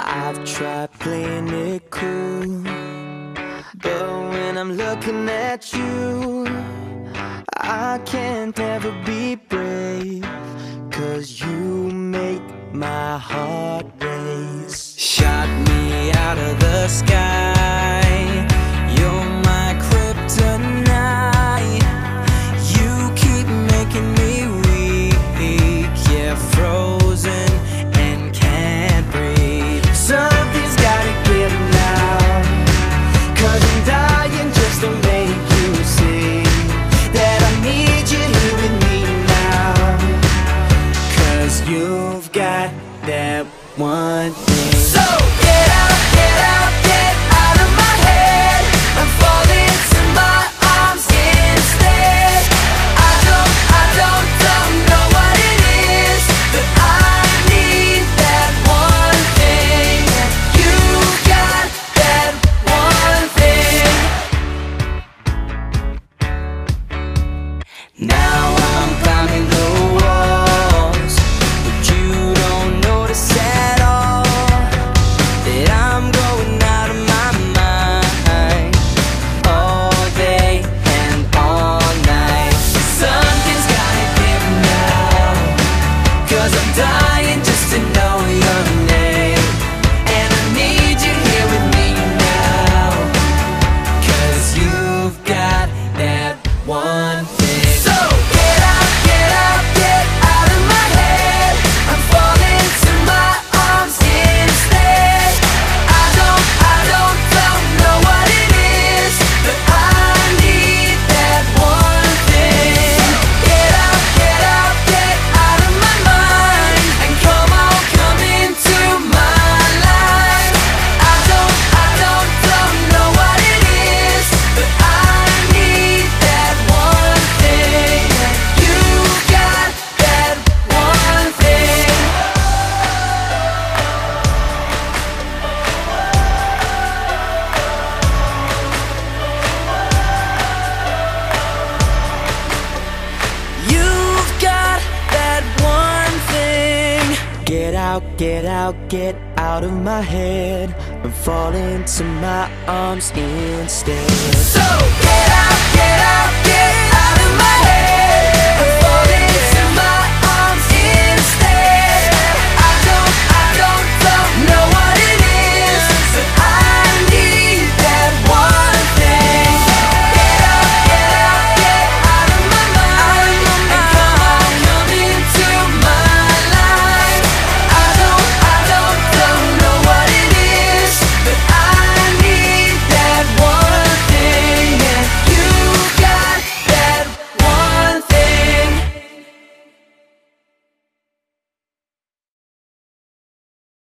I've tried playing it cool, but when I'm looking at you, I can't ever be brave, 'cause you make my heart race. Shot me out of the sky, you're my kryptonite. You keep making me weak, yeah, frozen and can't breathe. Something's gotta give now, 'cause I'm dying just to make you see that I need you here with me now. 'Cause you've got that one thing. So get out, get out, get out of my head. I'm falling to my arms instead. I don't know what it is, but I need that one thing. You've got that one thing. Now I'm climbing the walls, but you don't notice at all that I'm going out of my mind all day and all night. Something's gotta give now, 'cause I'm dying just to know your name. And I need you here with me now, 'cause you've got that one thing. So get out, get out, get out of my head. I'm falling to my arms instead. I don't know what it is, but I need that one thing. Get out, get out, get out of my mind, and come on, come into my life. I don't know what it is, but I need that one thing. You got that one thing. You've got that one thing. Get out of my head. I'm falling to my arms instead. So get out, get out, get out of my